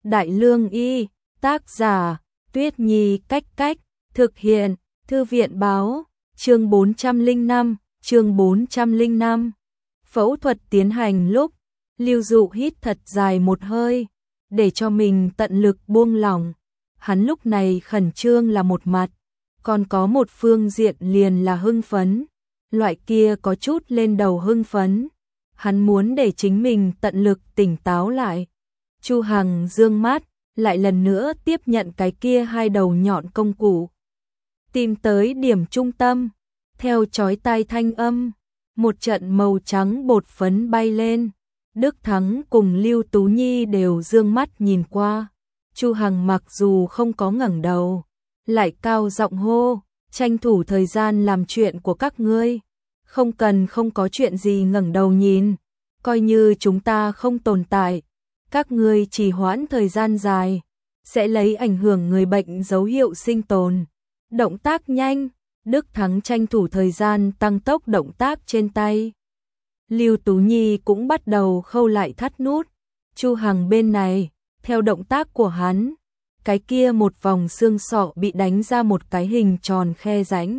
Đại Lương Y, tác giả, Tuyết Nhi Cách, thực hiện, Thư viện báo, chương 405. Phẫu thuật tiến hành lúc, Lưu Dụ hít thật dài một hơi, để cho mình tận lực buông lỏng. Hắn lúc này khẩn trương là một mặt, còn có một phương diện liền là hưng phấn, loại kia có chút lên đầu hưng phấn. Hắn muốn để chính mình tận lực tỉnh táo lại. Chu Hằng dương mắt, lại lần nữa tiếp nhận cái kia hai đầu nhọn công cụ. Tìm tới điểm trung tâm, theo chói tai thanh âm, một trận màu trắng bột phấn bay lên. Đức Thắng cùng Lưu Tú Nhi đều dương mắt nhìn qua. Chu Hằng mặc dù không có ngẩng đầu, lại cao giọng hô, tranh thủ thời gian làm chuyện của các ngươi. Không có chuyện gì ngẩng đầu nhìn, coi như chúng ta không tồn tại. Các ngươi trì hoãn thời gian dài, sẽ lấy ảnh hưởng người bệnh dấu hiệu sinh tồn. Động tác nhanh, Đức Thắng tranh thủ thời gian tăng tốc động tác trên tay. Lưu Tú Nhi cũng bắt đầu khâu lại thắt nút. Chu Hằng bên này, theo động tác của hắn, cái kia một vòng xương sọ bị đánh ra một cái hình tròn khe rãnh.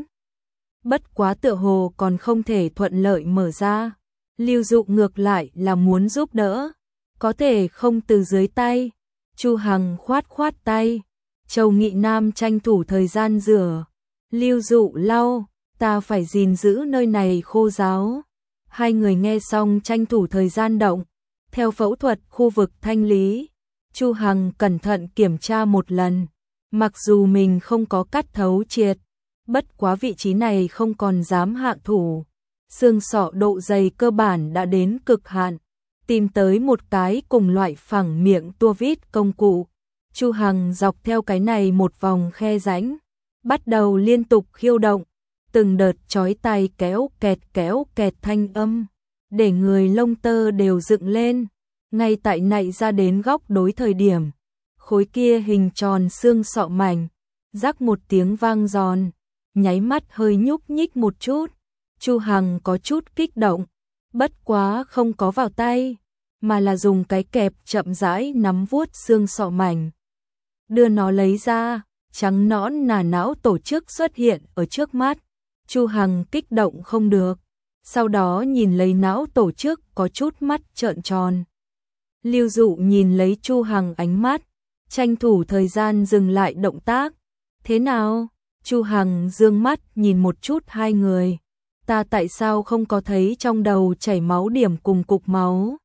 Bất quá tựa hồ còn không thể thuận lợi mở ra. Lưu Dụ ngược lại là muốn giúp đỡ, có thể không từ dưới tay. Chu Hằng khoát tay. Châu Nghị Nam tranh thủ thời gian rửa. Lưu Dụ lau, ta phải gìn giữ nơi này khô ráo. Hai người nghe xong tranh thủ thời gian động. Theo phẫu thuật khu vực thanh lý, Chu Hằng cẩn thận kiểm tra một lần. Mặc dù mình không có cắt thấu triệt, bất quá vị trí này không còn dám hạ thủ. Xương sọ độ dày cơ bản đã đến cực hạn. Tìm tới một cái cùng loại phẳng miệng tua vít công cụ. Chu Hằng dọc theo cái này một vòng khe rãnh, bắt đầu liên tục khiêu động. Từng đợt chói tai kéo kẹt thanh âm, để người lông tơ đều dựng lên. Ngay tại nạy ra đến góc đối thời điểm, khối kia hình tròn xương sọ mảnh, rắc một tiếng vang giòn, nháy mắt hơi nhúc nhích một chút. Chu Hằng có chút kích động, bất quá không có vào tay, mà là dùng cái kẹp chậm rãi nắm vuốt xương sọ mảnh. Đưa nó lấy ra, trắng nõn nà não tổ chức xuất hiện ở trước mắt. Chu Hằng kích động không được, sau đó nhìn lấy não tổ chức có chút mắt trợn tròn. Lưu Dụ nhìn lấy Chu Hằng ánh mắt, tranh thủ thời gian dừng lại động tác. Thế nào? Chu Hằng dương mắt nhìn một chút hai người. Ta tại sao không có thấy trong đầu chảy máu điểm cùng cục máu?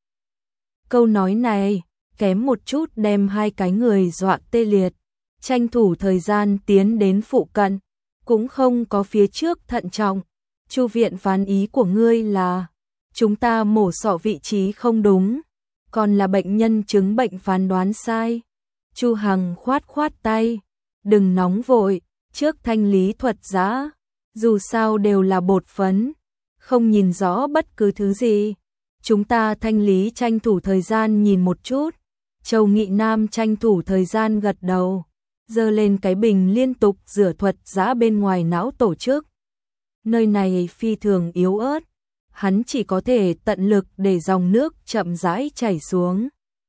Câu nói này, kém một chút đem hai cái người dọa tê liệt. Tranh thủ thời gian tiến đến phụ cận, cũng không có phía trước thận trọng. Chu viện phán ý của ngươi là, chúng ta mổ sọ vị trí không đúng, còn là bệnh nhân chứng bệnh phán đoán sai. Chu Hằng khoát tay, đừng nóng vội, trước thanh lý thuật giã, dù sao đều là bột phấn, không nhìn rõ bất cứ thứ gì. Chúng ta thanh lý tranh thủ thời gian nhìn một chút. Châu Nghị Nam tranh thủ thời gian gật đầu, giơ lên cái bình liên tục rửa thuật giã bên ngoài não tổ chức. Nơi này phi thường yếu ớt, hắn chỉ có thể tận lực để dòng nước chậm rãi chảy xuống.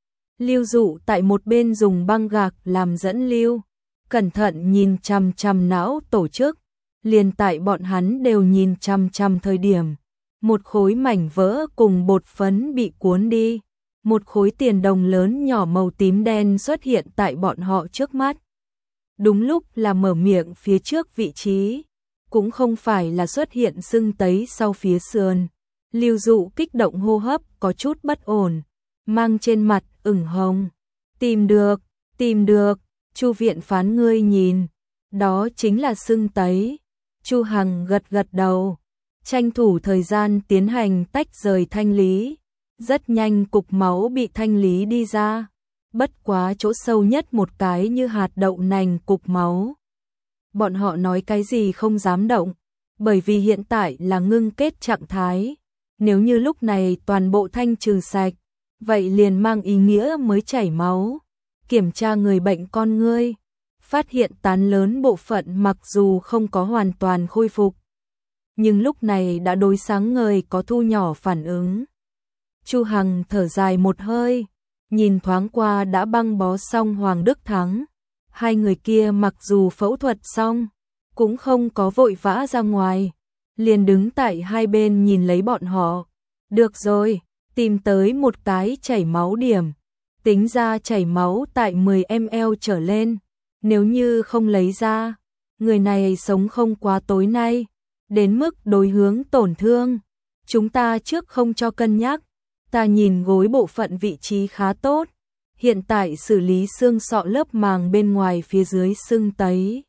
Lưu Dụ tại một bên dùng băng gạc làm dẫn lưu, cẩn thận nhìn chằm não tổ chức. Liền tại bọn hắn đều nhìn chằm thời điểm, một khối mảnh vỡ cùng bột phấn bị cuốn đi. Một khối tiền đồng lớn nhỏ màu tím đen xuất hiện tại bọn họ trước mắt. Đúng lúc là mở miệng phía trước vị trí, cũng không phải là xuất hiện sưng tấy sau phía sườn. Lưu Dụ kích động hô hấp có chút bất ổn, mang trên mặt ửng hồng. Tìm được, Chu viện phán ngươi nhìn, đó chính là sưng tấy. Chu Hằng gật đầu, tranh thủ thời gian tiến hành tách rời thanh lý. Rất nhanh cục máu bị thanh lý đi ra, bất quá chỗ sâu nhất một cái như hạt đậu nành cục máu. Bọn họ nói cái gì không dám động, bởi vì hiện tại là ngưng kết trạng thái. Nếu như lúc này toàn bộ thanh trừ sạch, vậy liền mang ý nghĩa mới chảy máu. Kiểm tra người bệnh con ngươi, phát hiện tán lớn bộ phận mặc dù không có hoàn toàn khôi phục, nhưng lúc này đã đối sáng ngời có thu nhỏ phản ứng. Chu Hằng thở dài một hơi, nhìn thoáng qua đã băng bó xong Hoàng Đức Thắng. Hai người kia mặc dù phẫu thuật xong, cũng không có vội vã ra ngoài, liền đứng tại hai bên nhìn lấy bọn họ. Được rồi, tìm tới một cái chảy máu điểm, tính ra chảy máu tại 10 ml trở lên, nếu như không lấy ra, người này sống không quá tối nay, đến mức đối hướng tổn thương. Chúng ta trước không cho cân nhắc, ta nhìn gối bộ phận vị trí khá tốt, hiện tại xử lý xương sọ lớp màng bên ngoài phía dưới sưng tấy.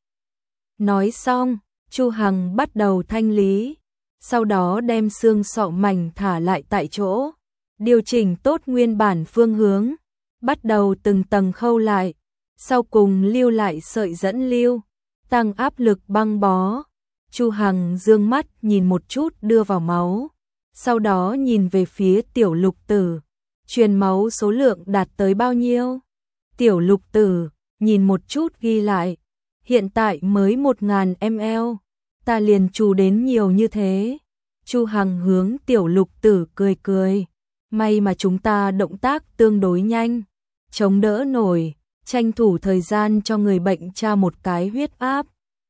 Nói xong, Chu Hằng bắt đầu thanh lý, sau đó đem xương sọ mảnh thả lại tại chỗ, điều chỉnh tốt nguyên bản phương hướng, bắt đầu từng tầng khâu lại, sau cùng lưu lại sợi dẫn lưu, tăng áp lực băng bó. Chu Hằng dương mắt nhìn một chút đưa vào máu, sau đó nhìn về phía Tiểu Lục Tử, truyền máu số lượng đạt tới bao nhiêu? Tiểu Lục Tử nhìn một chút ghi lại, hiện tại mới 1000 ml, ta liền trù đến nhiều như thế. Chu Hằng hướng Tiểu Lục Tử cười cười, may mà chúng ta động tác tương đối nhanh, chống đỡ nổi, tranh thủ thời gian cho người bệnh tra một cái huyết áp.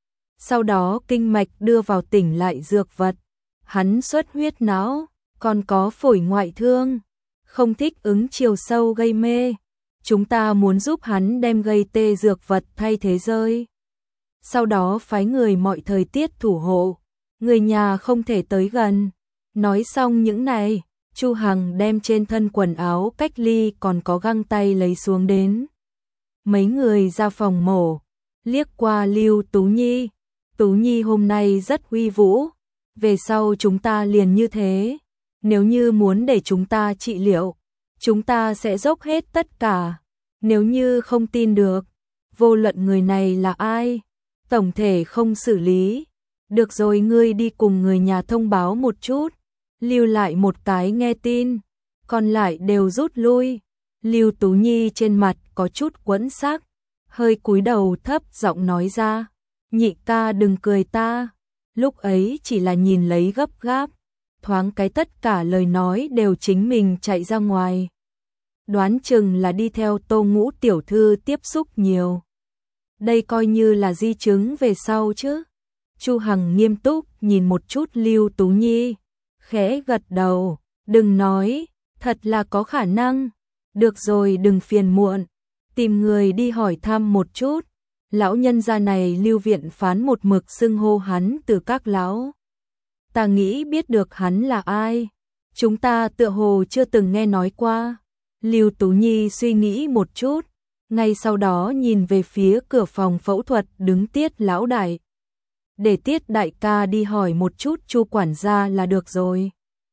Sau đó kinh mạch đưa vào tỉnh lại dược vật, hắn xuất huyết não, còn có phổi ngoại thương, không thích ứng chiều sâu gây mê. Chúng ta muốn giúp hắn đem gây tê dược vật thay thế rơi. Sau đó phái người mọi thời tiết thủ hộ, người nhà không thể tới gần. Nói xong những này, Chu Hằng đem trên thân quần áo cách ly còn có găng tay lấy xuống đến. Mấy người ra phòng mổ, liếc qua Lưu Tú Nhi. Tú Nhi hôm nay rất uy vũ, về sau chúng ta liền như thế. Nếu như muốn để chúng ta trị liệu, chúng ta sẽ dốc hết tất cả. Nếu như không tin được, vô luận người này là ai, tổng thể không xử lý. Được rồi, ngươi đi cùng người nhà thông báo một chút, lưu lại một cái nghe tin, còn lại đều rút lui. Lưu Tú Nhi trên mặt có chút quẫn sắc, hơi cúi đầu thấp giọng nói ra, nhị ca đừng cười ta. Lúc ấy chỉ là nhìn lấy gấp gáp, thoáng cái tất cả lời nói đều chính mình chạy ra ngoài. Đoán chừng là đi theo Tô Ngũ tiểu thư tiếp xúc nhiều. Đây coi như là di chứng về sau chứ. Chu Hằng nghiêm túc nhìn một chút Lưu Tú Nhi, khẽ gật đầu, đừng nói, thật là có khả năng. Được rồi, đừng phiền muộn, tìm người đi hỏi thăm một chút. Lão nhân gia này Lưu viện phán một mực xưng hô hắn từ các lão. Ta nghĩ biết được hắn là ai, chúng ta tựa hồ chưa từng nghe nói qua. Lưu Tú Nhi suy nghĩ một chút, ngay sau đó nhìn về phía cửa phòng phẫu thuật đứng Tiết lão đại. Để Tiết đại ca đi hỏi một chút Chu quản gia là được rồi.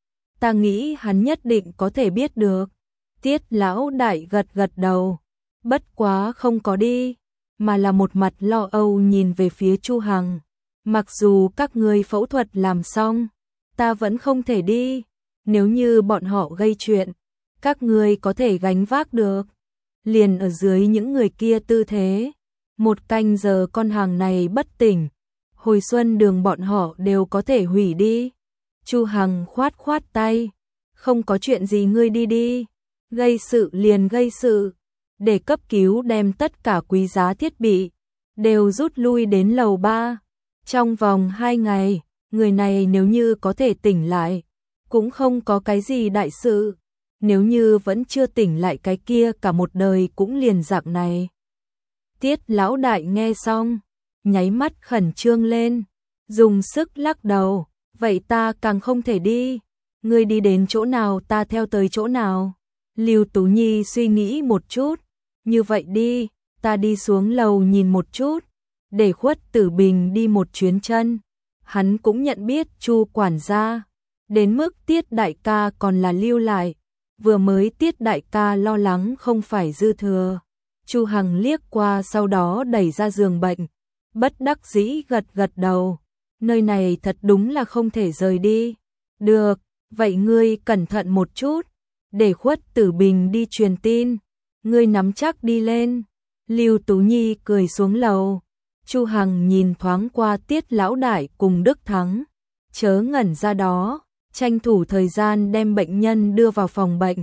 Ta nghĩ hắn nhất định có thể biết được. Tiết lão đại gật gật đầu, bất quá không có đi, mà là một mặt lo âu nhìn về phía Chu Hằng. Mặc dù các ngươi phẫu thuật làm xong, ta vẫn không thể đi. Nếu như bọn họ gây chuyện, các ngươi có thể gánh vác được. Liền ở dưới những người kia tư thế, 1 canh giờ con hàng này bất tỉnh, hồi xuân đường bọn họ đều có thể hủy đi. Chu Hằng khoát khoát tay, không có chuyện gì, ngươi đi đi, gây sự liền gây sự. Để cấp cứu đem tất cả quý giá thiết bị đều rút lui đến lầu 3. Trong vòng 2 ngày, người này nếu như có thể tỉnh lại, cũng không có cái gì đại sự. Nếu như vẫn chưa tỉnh lại, cái kia cả một đời cũng liền dạng này. Tiết lão đại nghe xong, nháy mắt khẩn trương lên, dùng sức lắc đầu, vậy ta càng không thể đi. Ngươi đi đến chỗ nào ta theo tới chỗ nào. Lưu Tú Nhi suy nghĩ một chút, như vậy đi, ta đi xuống lầu nhìn một chút, để Khuất Tử Bình đi một chuyến chân. Hắn cũng nhận biết Chu quản gia, đến mức Tiết đại ca còn là lưu lại. Vừa mới Tiết đại ca lo lắng không phải dư thừa. Chu Hằng liếc qua sau đó đẩy ra giường bệnh, bất đắc dĩ gật gật đầu. Nơi này thật đúng là không thể rời đi. Được, vậy ngươi cẩn thận một chút, để Khuất Tử Bình đi truyền tin. Ngươi nắm chắc đi lên. Lưu Tú Nhi cười xuống lầu. Chu Hằng nhìn thoáng qua Tiết lão đại cùng Đức Thắng, chớ ngẩn ra đó, tranh thủ thời gian đem bệnh nhân đưa vào phòng bệnh.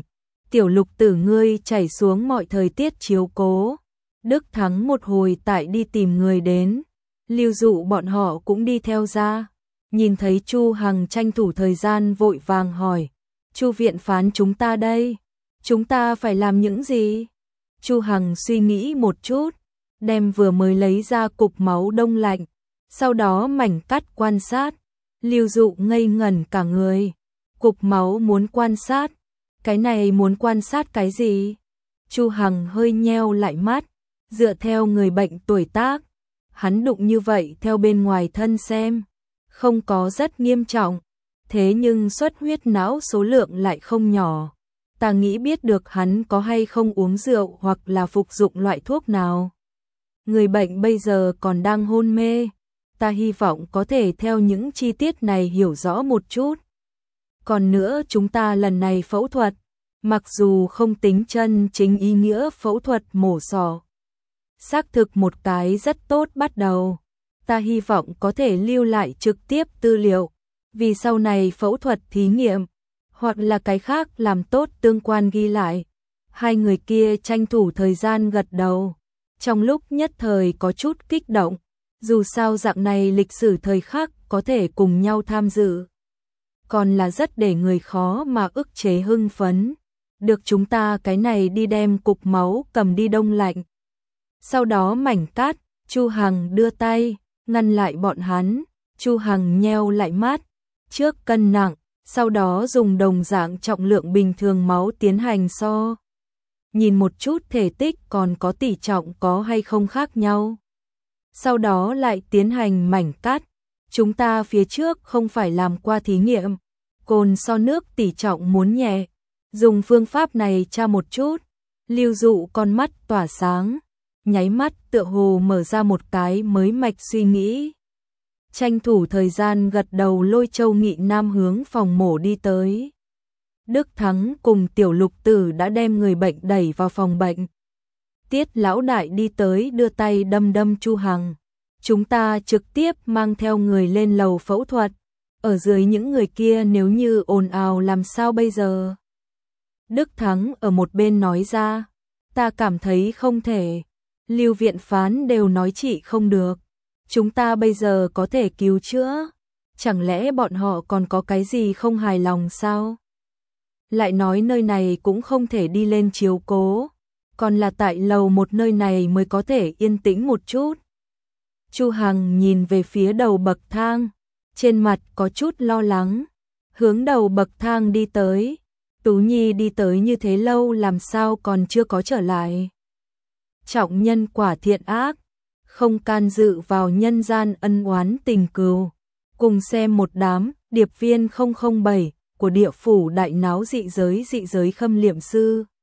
Tiểu Lục Tử ngươi chảy xuống mọi thời tiết chiếu cố. Đức Thắng một hồi tại đi tìm người đến, Lưu Dụ bọn họ cũng đi theo ra. Nhìn thấy Chu Hằng tranh thủ thời gian vội vàng hỏi, Chu viện phán chúng ta đây, chúng ta phải làm những gì? Chu Hằng suy nghĩ một chút, đem vừa mới lấy ra cục máu đông lạnh, sau đó mảnh cắt quan sát. Lưu Dụ ngây ngẩn cả người, cục máu muốn quan sát, cái này muốn quan sát cái gì? Chu Hằng hơi nheo lại mắt, dựa theo người bệnh tuổi tác, hắn đụng như vậy theo bên ngoài thân xem, không có rất nghiêm trọng, thế nhưng xuất huyết não số lượng lại không nhỏ. Ta nghĩ biết được hắn có hay không uống rượu hoặc là phục dụng loại thuốc nào. Người bệnh bây giờ còn đang hôn mê, ta hy vọng có thể theo những chi tiết này hiểu rõ một chút. Còn nữa chúng ta lần này phẫu thuật, mặc dù không tính chân chính ý nghĩa phẫu thuật mổ xỏ, xác thực một cái rất tốt bắt đầu. Ta hy vọng có thể lưu lại trực tiếp tư liệu, vì sau này phẫu thuật thí nghiệm, hoặc là cái khác làm tốt tương quan ghi lại. Hai người kia tranh thủ thời gian gật đầu, trong lúc nhất thời có chút kích động, dù sao dạng này lịch sử thời khắc có thể cùng nhau tham dự, còn là rất để người khó mà ức chế hưng phấn. Được, chúng ta cái này đi đem cục máu cầm đi đông lạnh. Sau đó mảnh cát, Chu Hằng đưa tay ngăn lại bọn hắn. Chu Hằng nheo lại mắt, trước cân nặng, sau đó dùng đồng dạng trọng lượng bình thường máu tiến hành so. Nhìn một chút thể tích còn có tỷ trọng có hay không khác nhau. Sau đó lại tiến hành mảnh cắt. Chúng ta phía trước không phải làm qua thí nghiệm, cồn so nước tỷ trọng muốn nhẹ. Dùng phương pháp này tra một chút. Lưu Dụ con mắt tỏa sáng, nháy mắt tựa hồ mở ra một cái mới mạch suy nghĩ. Tranh thủ thời gian gật đầu lôi Châu Nghị Nam hướng phòng mổ đi tới. Đức Thắng cùng Tiểu Lục Tử đã đem người bệnh đẩy vào phòng bệnh. Tiết lão đại đi tới đưa tay đâm đâm Chu Hằng. Chúng ta trực tiếp mang theo người lên lầu phẫu thuật. Ở dưới những người kia nếu như ồn ào làm sao bây giờ? Đức Thắng ở một bên nói ra, ta cảm thấy không thể. Lưu viện phán đều nói chị không được. Chúng ta bây giờ có thể cứu chữa. Chẳng lẽ bọn họ còn có cái gì không hài lòng sao? Lại nói nơi này cũng không thể đi lên chiếu cố, còn là tại lầu một nơi này mới có thể yên tĩnh một chút. Chu Hằng nhìn về phía đầu bậc thang, trên mặt có chút lo lắng, hướng đầu bậc thang đi tới. Tú Nhi đi tới như thế lâu làm sao còn chưa có trở lại. Trọng nhân quả thiện ác, không can dự vào nhân gian ân oán tình cừu. Cùng xem một đám điệp viên 007 của địa phủ đại náo dị giới khâm liệm sư.